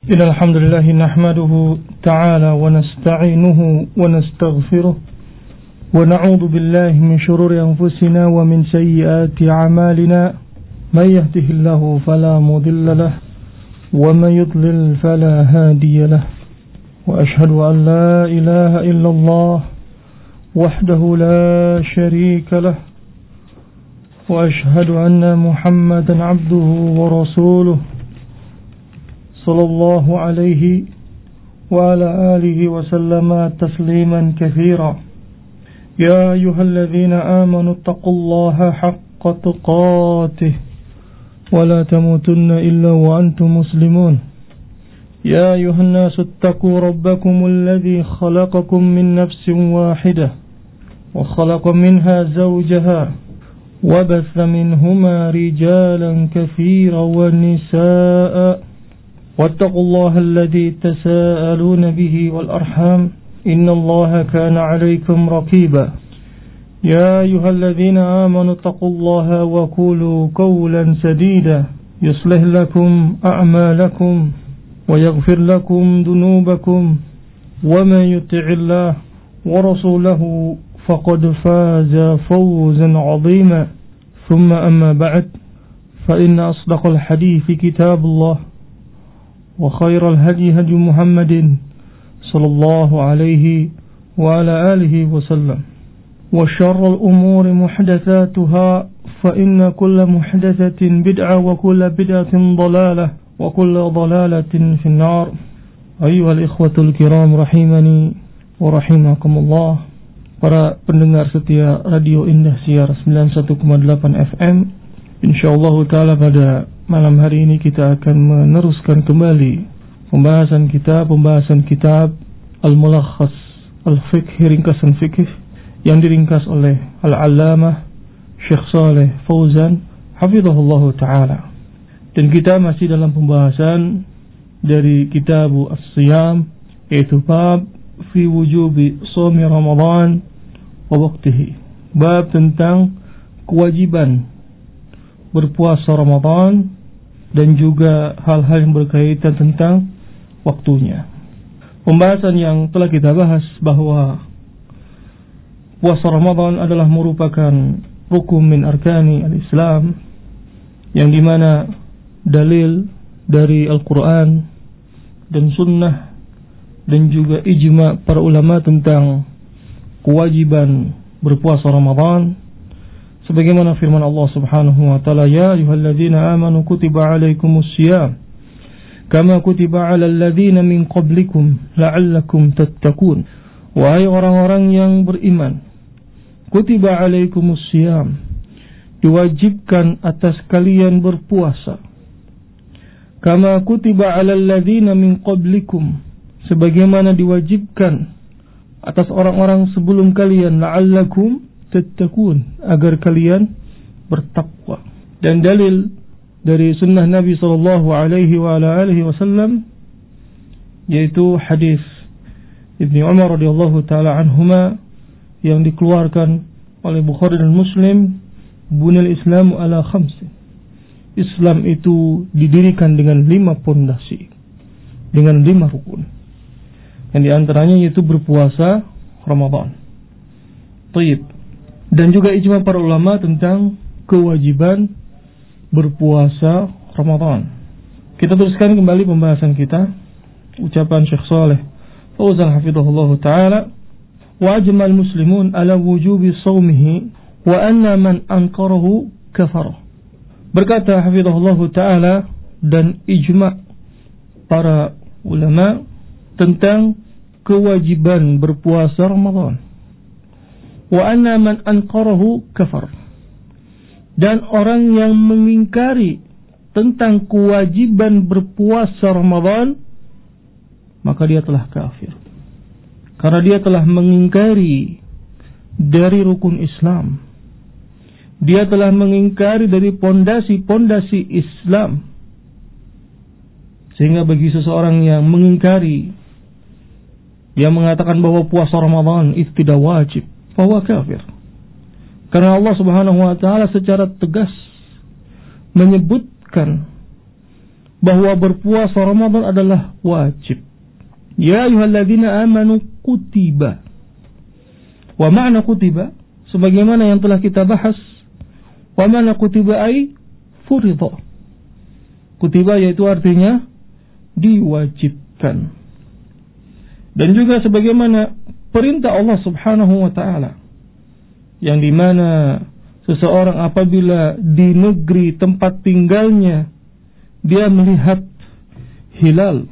إن الحمد لله نحمده تعالى ونستعينه ونستغفره ونعوذ بالله من شرور أنفسنا ومن سيئات أعمالنا من يهده الله فلا مضل له ومن يضلل فلا هادي له وأشهد أن لا إله إلا الله وحده لا شريك له وأشهد أن محمدا عبده ورسوله صلى الله عليه وعلى آله وسلم تسليما كثيرا يا أيها الذين آمنوا اتقوا الله حق تقاته ولا تموتن إلا وأنتم مسلمون يا أيها الناس اتقوا ربكم الذي خلقكم من نفس واحدة وخلق منها زوجها وبث منهما رجالا كثيرا ونساء واتقوا الله الذي تساءلون به والأرحام إن الله كان عليكم رقيبا يا أيها الذين آمنوا اتقوا الله وقولوا قولا سديدا يصلح لكم أعمالكم ويغفر لكم ذنوبكم ومن يطع الله ورسوله فقد فاز فوزا عظيما ثم أما بعد فإن أصدق الحديث كتاب الله وخير الهدي هدي محمد صلى الله عليه وعلى آله وسلم وشر الأمور محدثاتها فإن كل محدثة بدعة وكل بدعة ضلالة وكل ضلالة في النار أيها الإخوة الكرام رحمني ورحمكم الله. Para pendengar setia Radio Indah Siar 91,8 FM, insyaallah ta'ala pada malam hari ini kita akan meneruskan kembali pembahasan kitab Al-Mulakhas Al-Fiqh, ringkasan fikih yang diringkas oleh Al-Allamah Syekh Saleh Fauzan hafizahullah ta'ala. Dan kita masih dalam pembahasan dari kitab As-Siyam, yaitu bab fi wujubi shaumi Ramadan wa waqtihi, bab tentang kewajiban berpuasa Ramadan dan juga hal-hal yang berkaitan tentang waktunya. Pembahasan yang telah kita bahas bahwa puasa Ramadan adalah merupakan rukun min arkani al-Islam, yang dimana dalil dari Al-Quran dan Sunnah dan juga ijma' para ulama tentang kewajiban berpuasa Ramadan, sebagaimana firman Allah Subhanahu wa taala, ya ayyuhalladzina amanu kutiba alaikumus syiyam kama kutiba alal ladzina min qablikum la'allakum tattaqun. Wahai orang-orang yang beriman, kutiba alaikumus syiyam, diwajibkan atas kalian berpuasa, kama kutiba alal ladzina min qablikum, sebagaimana diwajibkan atas orang-orang sebelum kalian, la'allakum tattaqun, agar kalian bertakwa. Dan dalil dari sunnah Nabi sallallahu alaihi wa ala alihi wasallam, yaitu hadis Ibnu Umar radhiyallahu taala anhuma yang dikeluarkan oleh Bukhari dan Muslim, bunil Islamu ala khamsin, Islam itu didirikan dengan 5 pondasi, dengan 5 rukun, yang diantaranya yaitu berpuasa Ramadan. Taib. Dan juga ijma para ulama tentang kewajiban berpuasa Ramadan. Kita teruskan kembali pembahasan kita. Ucapan Syekh Saleh Fauzan hafizahullah ta'ala, wa ajmal muslimun ala wujubi shaumihi wa anna man ankarahu kafara. Berkata hafizahullah ta'ala, dan ijma para ulama tentang kewajiban berpuasa Ramadan. Wa anna man anqarahu kafar, dan orang yang mengingkari tentang kewajiban berpuasa Ramadan, maka dia telah kafir, karena dia telah mengingkari dari rukun Islam, dia telah mengingkari dari pondasi-pondasi Islam. Sehingga bagi seseorang yang mengingkari, dia mengatakan bahwa puasa Ramadan itu tidak wajib, bahwa kafir. Karena Allah Subhanahu wa taala secara tegas menyebutkan bahwa berpuasa Ramadan adalah wajib. Ya ayyuhalladzina amanu kutiba. Wa ma'na kutiba sebagaimana yang telah kita bahas. Wa ma'na kutiba ay furidha. Kutiba yaitu artinya diwajibkan. Dan juga sebagaimana perintah Allah Subhanahu wa taala yang dimana seseorang apabila di negeri tempat tinggalnya dia melihat hilal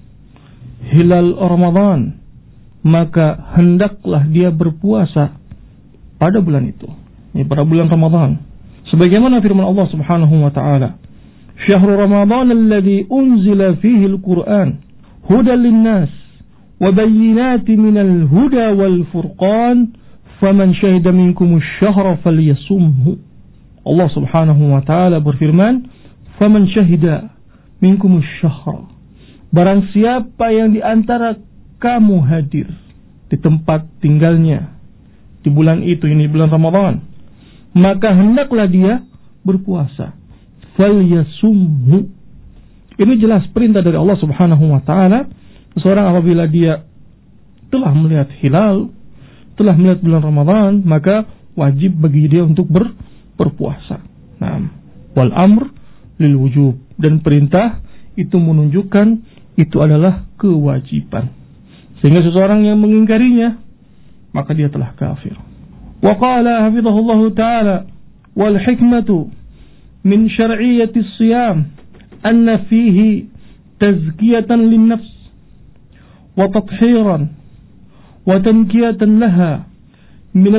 Ramadan, maka hendaklah dia berpuasa pada bulan itu, pada bulan Ramadan. Sebagaimana firman Allah Subhanahu wa taala, "Syahrul Ramadan alladzi unzila fihi al-Qur'an hudan lin-nas wa bayyinatin minal huda wal furqan faman syahida minkumus syahra falyasumhu." Allah Subhanahu wa taala berfirman, "Faman syahida minkumus syahra." Barang siapa yang di antara kamu hadir di tempat tinggalnya di bulan itu, ini bulan Ramadan, maka hendaklah dia berpuasa. Falyasumhu. Ini jelas perintah dari Allah Subhanahu wa taala. Seseorang apabila dia telah melihat hilal, telah melihat bulan Ramadan, maka wajib bagi dia untuk berpuasa. Nah, wal amr lil wujub, dan perintah itu menunjukkan itu adalah kewajiban. Sehingga seseorang yang mengingkarinya, maka dia telah kafir. Wa qala hafizahullahu ta'ala, wal hikmatu min syar'iyyati as-siyam anna fihi tazkiyatan lin-nafs wa tathiran wa tankiyatan laha min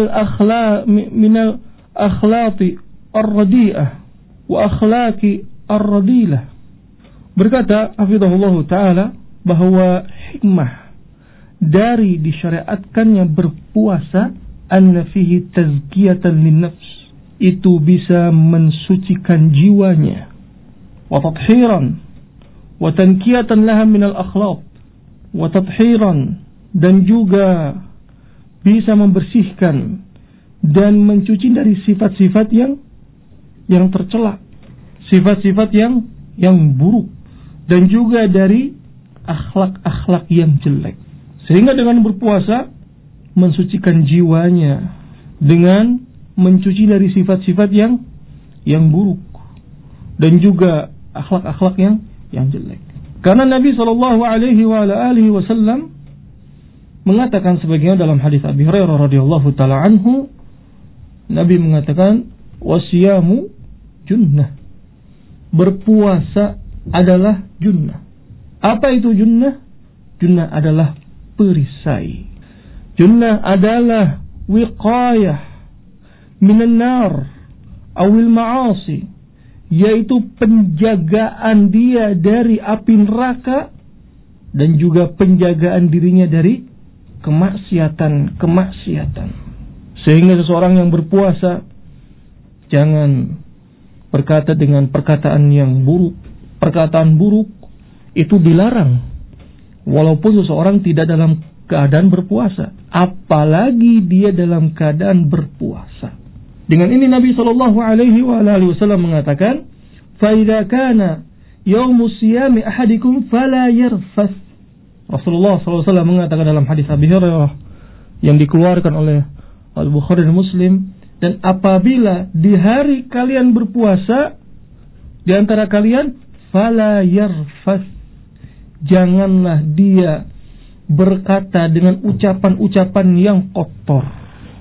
al-akhlaqi ar-radi'ah wa akhlaqi ar-radilah. Berkata hafizahullah ta'ala bahwa hikmah dari disyariatkannya berpuasa anna fihi tazkiyatan linnafs, itu bisa mensucikan jiwanya, wa tathiran wa tankiyatan laha minal akhlaq, wa tathiran, dan juga bisa membersihkan dan mencuci dari sifat-sifat yang tercela, sifat-sifat yang buruk, dan juga dari akhlak-akhlak yang jelek. Sehingga dengan berpuasa mensucikan jiwanya dengan mencuci dari sifat-sifat yang buruk dan juga akhlak-akhlak yang jelek. Karena Nabi SAW mengatakan sebagaimana dalam hadis Abi Hurairah radhiyallahu taala anhu, Nabi mengatakan wasiyamu junnah. Berpuasa adalah junnah. Apa itu junnah? Junnah adalah perisai. Junnah adalah wiqayah minan nar awil ma'asi, yaitu penjagaan dia dari api neraka dan juga penjagaan dirinya dari kemaksiatan. Sehingga seseorang yang berpuasa jangan berkata dengan perkataan yang buruk. Perkataan buruk itu dilarang walaupun seseorang tidak dalam keadaan berpuasa, apalagi dia dalam keadaan berpuasa. Dengan ini Nabi SAW mengatakan, fa idza kana yaumus siyami ahadikum fala yarfath. Rasulullah SAW mengatakan dalam hadis Abi Hurairah yang dikeluarkan oleh Al-Bukhari dan Muslim, dan apabila di hari kalian berpuasa, di antara kalian, fala yarfath, janganlah dia berkata dengan ucapan-ucapan yang kotor,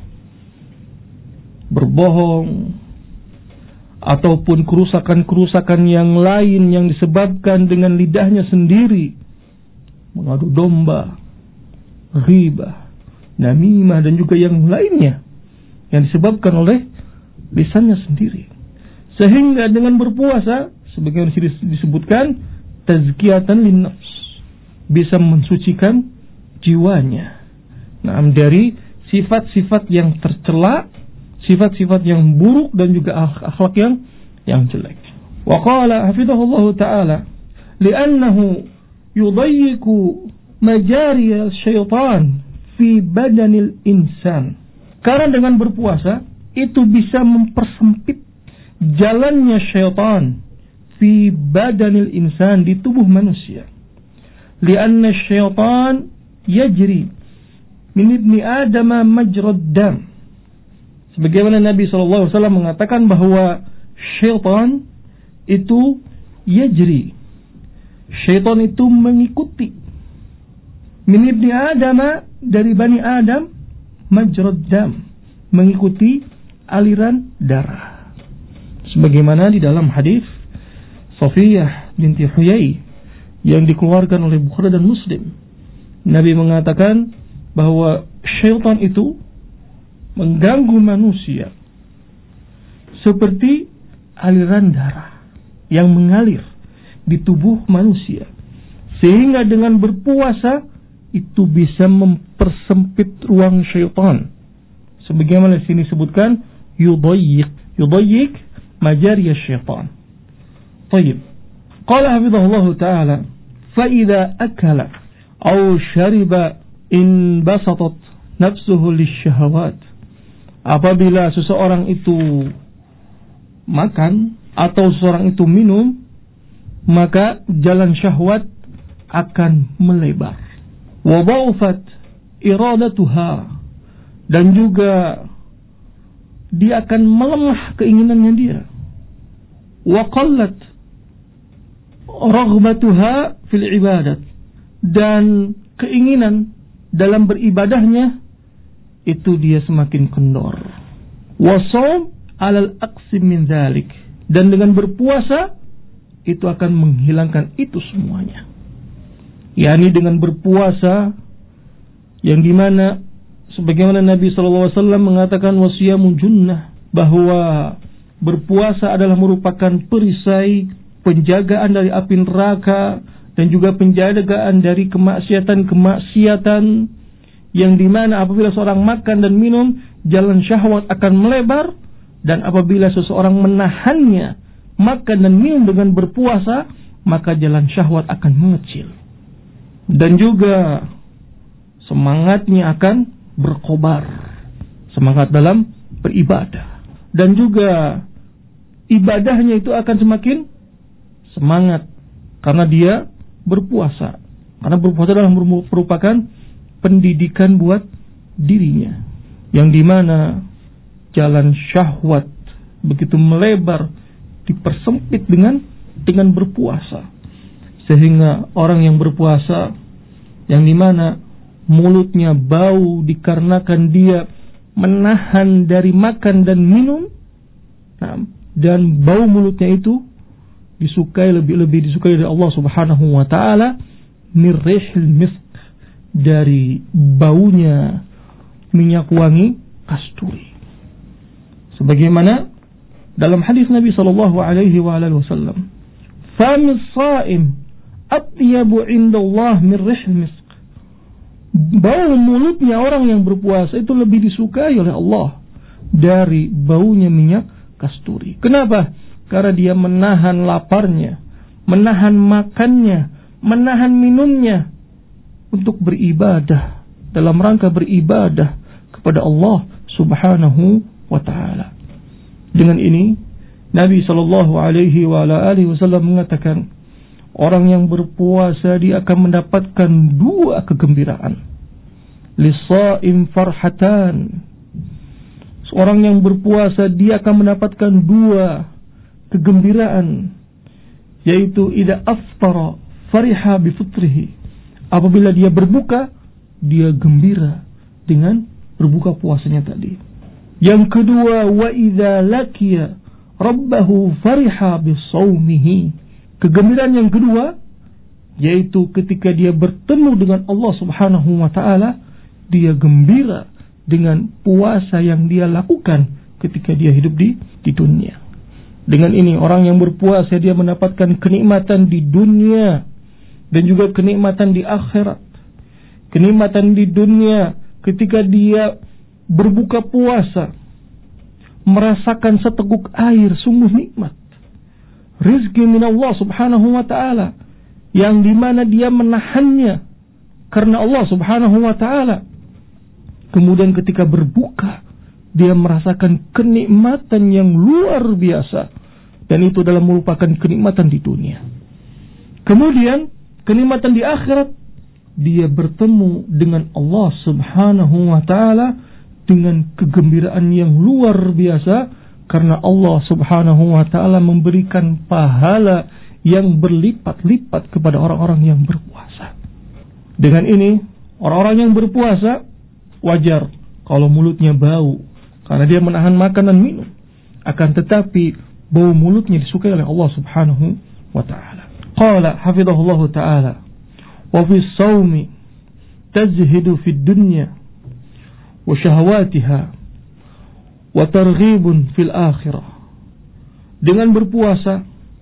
berbohong, ataupun kerusakan-kerusakan yang lain yang disebabkan dengan lidahnya sendiri, mengadu domba, ghibah, namimah, dan juga yang lainnya yang disebabkan oleh lisannya sendiri. Sehingga dengan berpuasa, sebagaimana disebutkan, tazkiyatan linnafs, bisa mensucikan jiwanya dari sifat-sifat yang tercela, sifat-sifat yang buruk, dan juga akhlak yang jelek. Wa qala hafizahullahu ta'ala, li'annahu yudayyiku majari syaitan fi badanil insan. Karena dengan berpuasa itu bisa mempersempit jalannya syaitan fi badanil insan, di tubuh manusia. Lianna syaitan yajri min ibni Adam majrad dam. Sebagaimana Nabi SAW mengatakan bahwa syaitan itu yajri, syaitan itu mengikuti min ibni Adam, dari Bani Adam, majrad dam, mengikuti aliran darah. Sebagaimana di dalam hadis Safiyah binti Huyai yang dikeluarkan oleh Bukhari dan Muslim, Nabi mengatakan bahwa syaitan itu mengganggu manusia seperti aliran darah yang mengalir di tubuh manusia, sehingga dengan berpuasa itu bisa mempersempit ruang syaitan. Sebagaimana di sini disebutkan yudayyiq majari syaitan. Baik. Qala hafizahullah taala, fa idza akala aw shariba inbasatat nafsuhu lisyahawat. Apabila seseorang itu makan atau seseorang itu minum, maka jalan syahwat akan melebar. Wa dha'ufat iradatuha, dan juga dia akan melemah keinginannya dia. Wa qallat raghbatuha fil ibadat, dan keinginan dalam beribadahnya itu dia semakin kendor. Wa shaum 'alal aqsim min dzalik, dan dengan berpuasa itu akan menghilangkan itu semuanya. yakni dengan berpuasa, yang dimana sebagaimana Nabi SAW mengatakan wasiyamu junnah, bahwa berpuasa adalah merupakan perisai penjagaan dari api neraka dan juga penjagaan dari kemaksiatan-kemaksiatan, yang dimana apabila seorang makan dan minum, jalan syahwat akan melebar, dan apabila seseorang menahannya makan dan minum dengan berpuasa, maka jalan syahwat akan mengecil, dan juga semangatnya akan berkobar, semangat dalam beribadah, dan juga ibadahnya itu akan semakin semangat karena dia berpuasa. Karena berpuasa adalah merupakan pendidikan buat dirinya, yang dimana jalan syahwat begitu melebar, dipersempit dengan berpuasa, sehingga orang yang berpuasa, yang dimana mulutnya bau dikarenakan dia menahan dari makan dan minum, dan bau mulutnya itu lebih disukai oleh Allah Subhanahu wa taala mirrihil misk, dari baunya minyak wangi kasturi. Sebagaimana dalam hadis Nabi sallallahu alaihi wasallam, famis shaim atyabu indallah min rihil misk, bau mulutnya orang yang berpuasa itu lebih disukai oleh Allah dari baunya minyak kasturi. Kenapa? Karena dia menahan laparnya, menahan makannya, menahan minumnya untuk beribadah, dalam rangka beribadah kepada Allah Subhanahu wa ta'ala. Dengan ini Nabi sallallahu alaihi wasallam mengatakan, orang yang berpuasa dia akan mendapatkan dua kegembiraan. Lis-shaim farhatan. Seorang yang berpuasa dia akan mendapatkan dua kegembiraan, yaitu idza aftara fariha bi fitrihi. Apabila dia berbuka, dia gembira dengan berbuka puasanya tadi. Yang kedua, wa idza laqiya rabbahu fariha bi shaumihi. Kegembiraan yang kedua yaitu ketika dia bertemu dengan Allah Subhanahu wa taala, dia gembira dengan puasa yang dia lakukan ketika dia hidup di dunia. Dengan ini orang yang berpuasa dia mendapatkan kenikmatan di dunia dan juga kenikmatan di akhirat. Kenikmatan di dunia ketika dia berbuka puasa, merasakan seteguk air, sungguh nikmat. Rizki min Allah Subhanahu wa ta'ala, yang dimana dia menahannya karena Allah Subhanahu wa ta'ala. Kemudian ketika berbuka, dia merasakan kenikmatan yang luar biasa Dan itu adalah merupakan kenikmatan di dunia. Kemudian kenikmatan di akhirat, dia bertemu dengan Allah Subhanahu wa ta'ala dengan kegembiraan yang luar biasa, karena Allah Subhanahu wa ta'ala memberikan pahala yang berlipat-lipat kepada orang-orang yang berpuasa. Dengan ini, orang-orang yang berpuasa wajar kalau mulutnya bau, karena dia menahan makan dan minum. Akan tetapi bau mulutnya disukai oleh Allah Subhanahu wa ta'ala. Qala hafidhahullahu ta'ala, wa fi sawmi tazhidu fi dunya wa syahawatiha wa targhibun fil akhirah. Dengan berpuasa,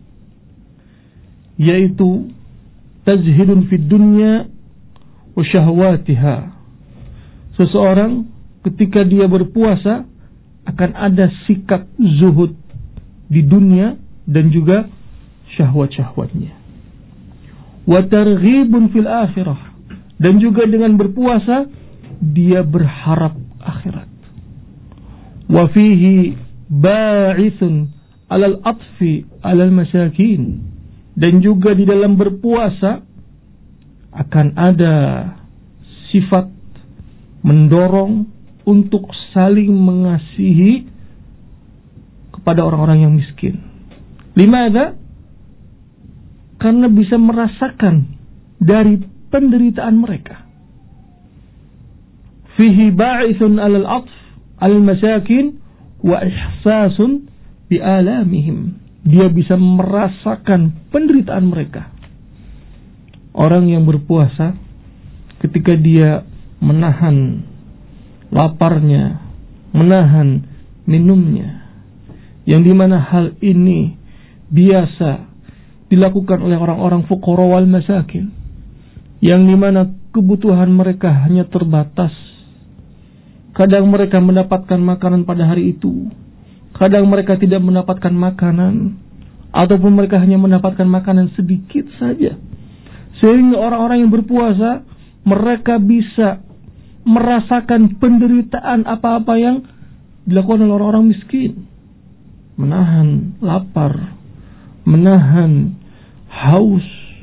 yaitu tazhidun fi dunya wa syahawatiha, seseorang ketika dia berpuasa akan ada sikap zuhud di dunia dan juga syahwat-syahwatnya. Wa targhibun fil akhirah, dan juga dengan berpuasa dia berharap akhirat. Wa fihi ba'ithun 'alal atfi 'alal masakin, dan juga di dalam berpuasa akan ada sifat mendorong untuk saling mengasihi kepada orang-orang yang miskin. Limadha? Karena bisa merasakan dari penderitaan mereka. Fihi ba'ithun 'alal 'atf 'alal masakin wa ihsasun bi alamihim. Dia bisa merasakan penderitaan mereka. Orang yang berpuasa ketika dia menahan laparnya, menahan minumnya, yang dimana hal ini biasa dilakukan oleh orang-orang fuqara wal masakin, yang dimana kebutuhan mereka hanya terbatas. Kadang mereka mendapatkan makanan pada hari itu, kadang mereka tidak mendapatkan makanan, ataupun mereka hanya mendapatkan makanan sedikit saja. Sehingga orang-orang yang berpuasa, mereka bisa merasakan penderitaan apa-apa yang dilakukan oleh orang-orang miskin. Menahan lapar, menahan haus,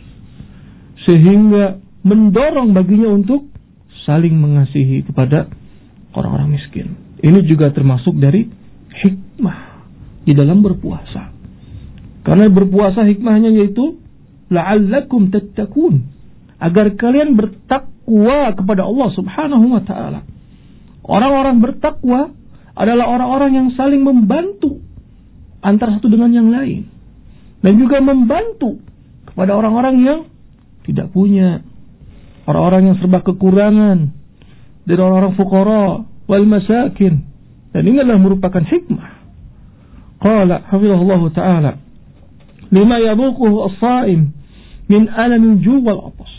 sehingga mendorong baginya untuk saling mengasihi kepada orang-orang miskin. Ini juga termasuk dari hikmah di dalam berpuasa. Karena berpuasa hikmahnya yaitu la'allakum tattaqun, agar kalian bertakwa kepada Allah Subhanahu wa ta'ala. Orang-orang bertakwa adalah orang-orang yang saling membantu antara satu dengan yang lain, dan juga membantu kepada orang-orang yang tidak punya, orang-orang yang serba kekurangan, dan orang-orang fuqara wal masakin. Dan ini adalah merupakan hikmah. Qala hafizahullah ta'ala, lima yadhuquhu as-sa'im min alamin ju' wal 'atas.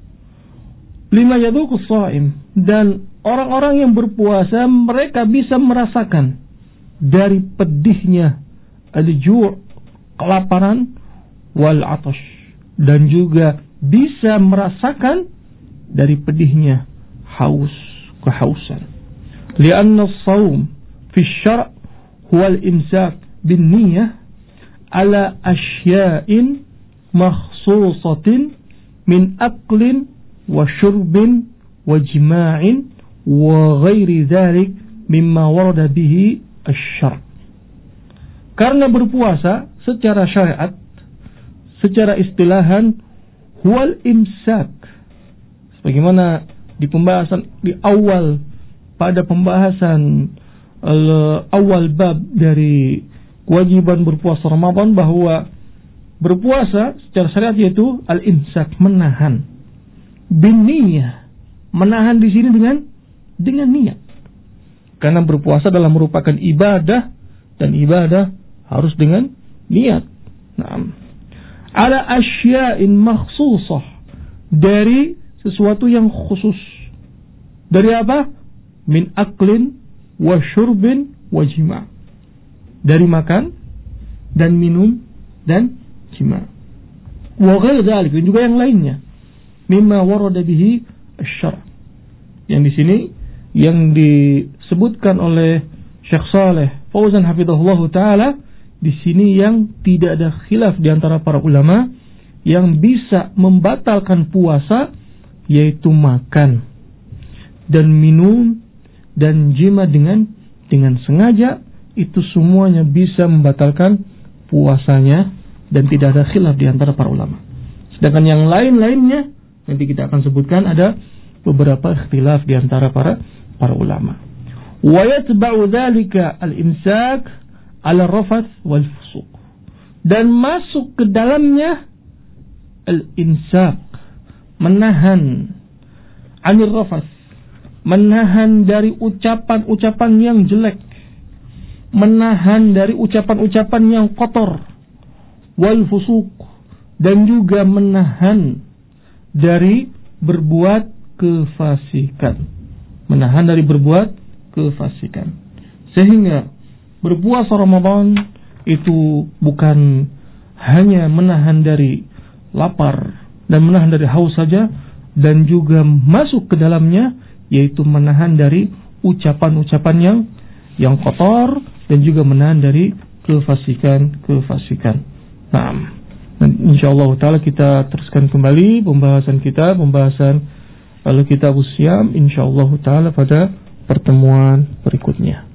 Lima yadhuqu as-sa'im, dan orang-orang yang berpuasa mereka bisa merasakan dari pedihnya al-ju', kelaparan, wal 'atash, dan juga bisa merasakan dari pedihnya haus, kehausan. Lianna as-shaum fi asy-syar' huwa al-imsak bin niyyah ala asya'in makhsusatin min aklin wa syurbin wa jima'in wa ghairi dzalik mimma warada bihi asy-syar'. Karena berpuasa secara syariat, secara istilahan, huwal imsak. Sebagaimana di pembahasan di awal, pada pembahasan awal bab dari kewajiban berpuasa Ramadan, bahwa berpuasa secara syariat yaitu al-imsak, menahan. Bin niyah, menahan di sini dengan niat. Karena berpuasa adalah merupakan ibadah, dan ibadah harus dengan niat. Naam. Ala asya'in makhsusah, dari sesuatu yang khusus. Dari apa? Min aklin wa syurbin wa jima'. Dari makan dan minum dan jima'. Wa ghairi dzalik, dan juga yang lainnya. Mimma warada bihi asy-syar'. Yang di sini yang disebutkan oleh Syekh Saleh Fauzan hafizahullah taala, di sini yang tidak ada khilaf di antara para ulama yang bisa membatalkan puasa, yaitu makan dan minum dan jima dengan sengaja, itu semuanya bisa membatalkan puasanya dan tidak ada khilaf di antara para ulama. Sedangkan yang lain-lainnya nanti kita akan sebutkan ada beberapa ikhtilaf di antara para ulama. Wa yatba'u dzalika al-imsak 'ala ar-rafath wal fusuq. Dan masuk ke dalamnya al-imsak, menahan 'anil rafath, menahan dari ucapan-ucapan yang jelek, menahan dari ucapan-ucapan yang kotor, wal fusuq, dan juga menahan dari berbuat kefasikan. Menahan dari berbuat kefasikan. Sehingga berpuasa Ramadan itu bukan hanya menahan dari lapar dan menahan dari haus saja, dan juga masuk ke dalamnya yaitu menahan dari ucapan-ucapan yang kotor dan juga menahan dari kefasikan. Nah, dan insyaallah taala kita teruskan kembali pembahasan Al-Kitabus Syiyam insyaallah taala pada pertemuan berikutnya.